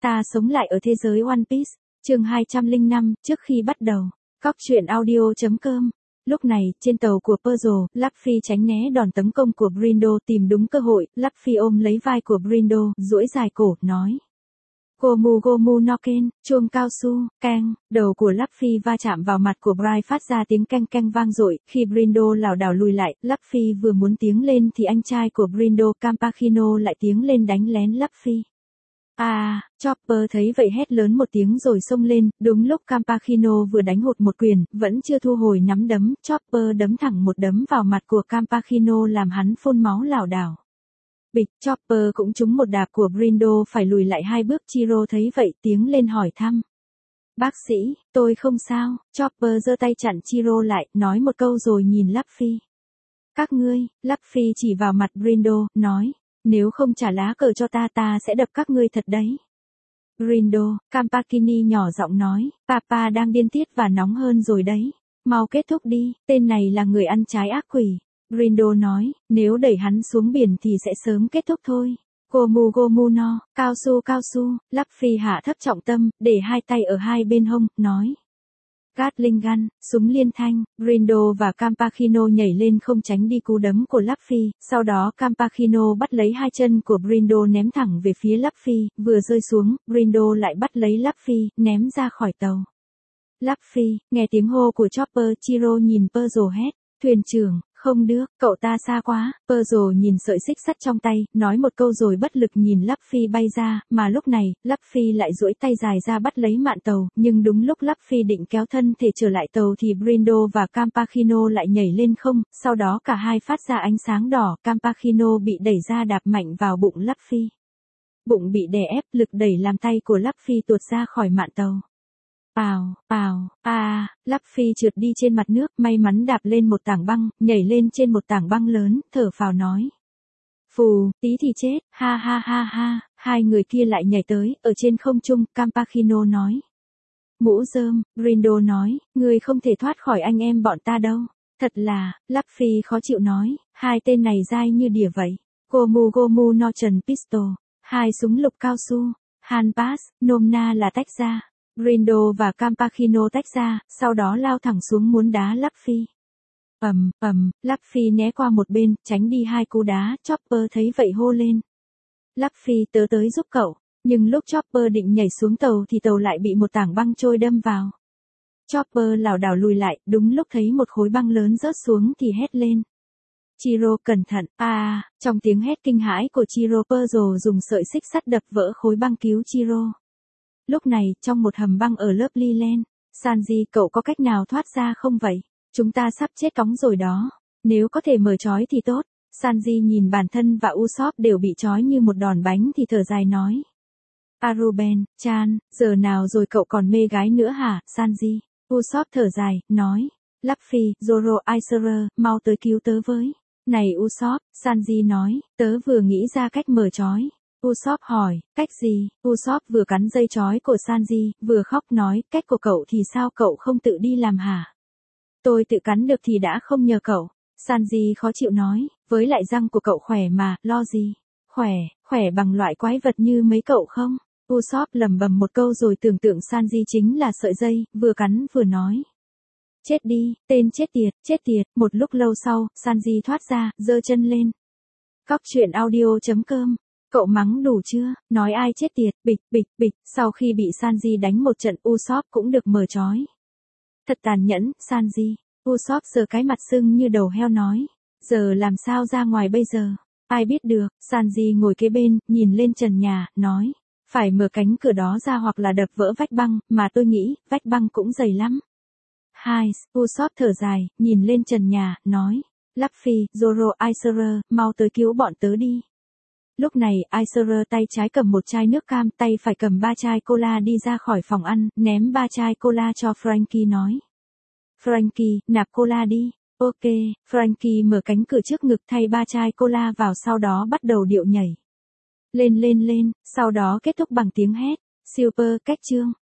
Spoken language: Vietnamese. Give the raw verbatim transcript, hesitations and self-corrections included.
Ta sống lại ở thế giới One Piece, chương hai trăm lẻ năm, trước khi bắt đầu. Cóc truyện audio chấm com. Lúc này, trên tàu của Puzzle, Luffy tránh né đòn tấn công của Brindo, tìm đúng cơ hội, Luffy ôm lấy vai của Brindo, duỗi dài cổ, nói. Gomu Gomu no Ken, chuông cao su, keng, đầu của Luffy va chạm vào mặt của Bright phát ra tiếng keng keng vang dội, khi Brindo lảo đảo lùi lại, Luffy vừa muốn tiến lên thì anh trai của Brindo Campachino lại tiến lên đánh lén Luffy. À, Chopper thấy vậy hét lớn một tiếng rồi xông lên, đúng lúc Campachino vừa đánh hụt một quyền, vẫn chưa thu hồi nắm đấm, Chopper đấm thẳng một đấm vào mặt của Campachino làm hắn phun máu lảo đảo. Bịch, Chopper cũng trúng một đạp của Brindo phải lùi lại hai bước. Chiro thấy vậy tiến lên hỏi thăm. Bác sĩ, tôi không sao. Chopper giơ tay chặn Chiro lại, nói một câu rồi nhìn Luffy. Các ngươi, Luffy chỉ vào mặt Brindo, nói. Nếu không trả lá cờ cho ta ta sẽ đập các ngươi thật đấy. Brindo, Campachini nhỏ giọng nói, Papa đang điên tiết và nóng hơn rồi đấy. Mau kết thúc đi, tên này là người ăn trái ác quỷ. Brindo nói, nếu đẩy hắn xuống biển thì sẽ sớm kết thúc thôi. Gomu Gomu no, cao su cao su, Luffy hạ thấp trọng tâm, để hai tay ở hai bên hông, nói. Gatling gun, súng liên thanh, Brindo và Campachino nhảy lên không tránh đi cú đấm của Luffy, sau đó Campachino bắt lấy hai chân của Brindo ném thẳng về phía Luffy, vừa rơi xuống, Brindo lại bắt lấy Luffy, ném ra khỏi tàu. Luffy, nghe tiếng hô của Chopper, Chiro nhìn Puzzle hét, thuyền trưởng, không được, cậu ta xa quá. Puzzle nhìn sợi xích sắt trong tay, nói một câu rồi bất lực nhìn Luffy bay ra, mà lúc này, Luffy lại duỗi tay dài ra bắt lấy mạn tàu, nhưng đúng lúc Luffy định kéo thân thể trở lại tàu thì Brindo và Campachino lại nhảy lên không, sau đó cả hai phát ra ánh sáng đỏ, Campachino bị đẩy ra đạp mạnh vào bụng Luffy. Bụng bị đè ép, lực đẩy làm tay của Luffy tuột ra khỏi mạn tàu. Pào, pào, à, Luffy trượt đi trên mặt nước, may mắn đạp lên một tảng băng, nhảy lên trên một tảng băng lớn, thở phào nói. Phù, tí thì chết, ha ha ha ha, hai người kia lại nhảy tới, ở trên không trung, Campachino nói. Mũ rơm, Brindo nói, ngươi không thể thoát khỏi anh em bọn ta đâu. Thật là, Luffy khó chịu nói, hai tên này dai như đỉa vậy. Gomu Gomu no Trần Pistol, hai súng lục cao su, Han Pass, nôm na là tách ra. Brindo và Campachino tách ra, sau đó lao thẳng xuống muốn đá Luffy. Ầm, ầm, Luffy né qua một bên, tránh đi hai cú đá, Chopper thấy vậy hô lên. Luffy tớ tới giúp cậu, nhưng lúc Chopper định nhảy xuống tàu thì tàu lại bị một tảng băng trôi đâm vào. Chopper lảo đảo lùi lại, đúng lúc thấy một khối băng lớn rớt xuống thì hét lên. Chiro cẩn thận, à, trong tiếng hét kinh hãi của Chiro, Puzzle dùng sợi xích sắt đập vỡ khối băng cứu Chiro. Lúc này, trong một hầm băng ở lớp Lilen, Sanji cậu có cách nào thoát ra không vậy? Chúng ta sắp chết cóng rồi đó. Nếu có thể mở trói thì tốt. Sanji nhìn bản thân và Usopp đều bị trói như một đòn bánh thì thở dài nói. Aruben, Chan, giờ nào rồi cậu còn mê gái nữa hả, Sanji? Usopp thở dài, nói. Luffy, Zoro, Aiser, mau tới cứu tớ với. Này Usopp, Sanji nói, tớ vừa nghĩ ra cách mở trói. Usopp hỏi, cách gì? Usopp vừa cắn dây trói của Sanji, vừa khóc nói, cách của cậu thì sao cậu không tự đi làm hả? Tôi tự cắn được thì đã không nhờ cậu. Sanji khó chịu nói, với lại răng của cậu khỏe mà, lo gì? Khỏe, khỏe bằng loại quái vật như mấy cậu không? Usopp lẩm bẩm một câu rồi tưởng tượng Sanji chính là sợi dây, vừa cắn vừa nói. Chết đi, tên chết tiệt, chết tiệt. Một lúc lâu sau, Sanji thoát ra, giơ chân lên. Cóc truyện audio chấm com. Cậu mắng đủ chưa, nói ai chết tiệt, bịch, bịch, bịch, sau khi bị Sanji đánh một trận Usopp cũng được mở trói. Thật tàn nhẫn, Sanji. Usopp sờ cái mặt sưng như đầu heo nói. Giờ làm sao ra ngoài bây giờ? Ai biết được, Sanji ngồi kế bên, nhìn lên trần nhà, nói. Phải mở cánh cửa đó ra hoặc là đập vỡ vách băng, mà tôi nghĩ, vách băng cũng dày lắm. Hai, Usopp thở dài, nhìn lên trần nhà, nói. Luffy, Zoro, Aiser, mau tới cứu bọn tớ đi. Lúc này, Aiser tay trái cầm một chai nước cam, tay phải cầm ba chai cola đi ra khỏi phòng ăn, ném ba chai cola cho Franky nói. Franky, nạp cola đi. Ok, Franky mở cánh cửa trước ngực thay ba chai cola vào sau đó bắt đầu điệu nhảy. Lên lên lên, sau đó kết thúc bằng tiếng hét. Super, cách chương.